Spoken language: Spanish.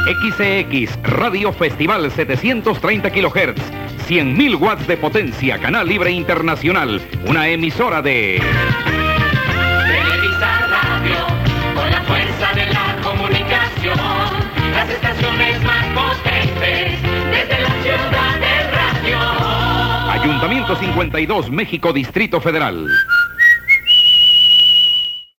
XCX, Radio Festival 730 kHz, 100.000 watts de potencia, canal libre internacional, una emisora de... Televisa Radio, con la fuerza de la comunicación, las estaciones más potentes, desde la ciudad del radio. Ayuntamiento 52, México, Distrito Federal.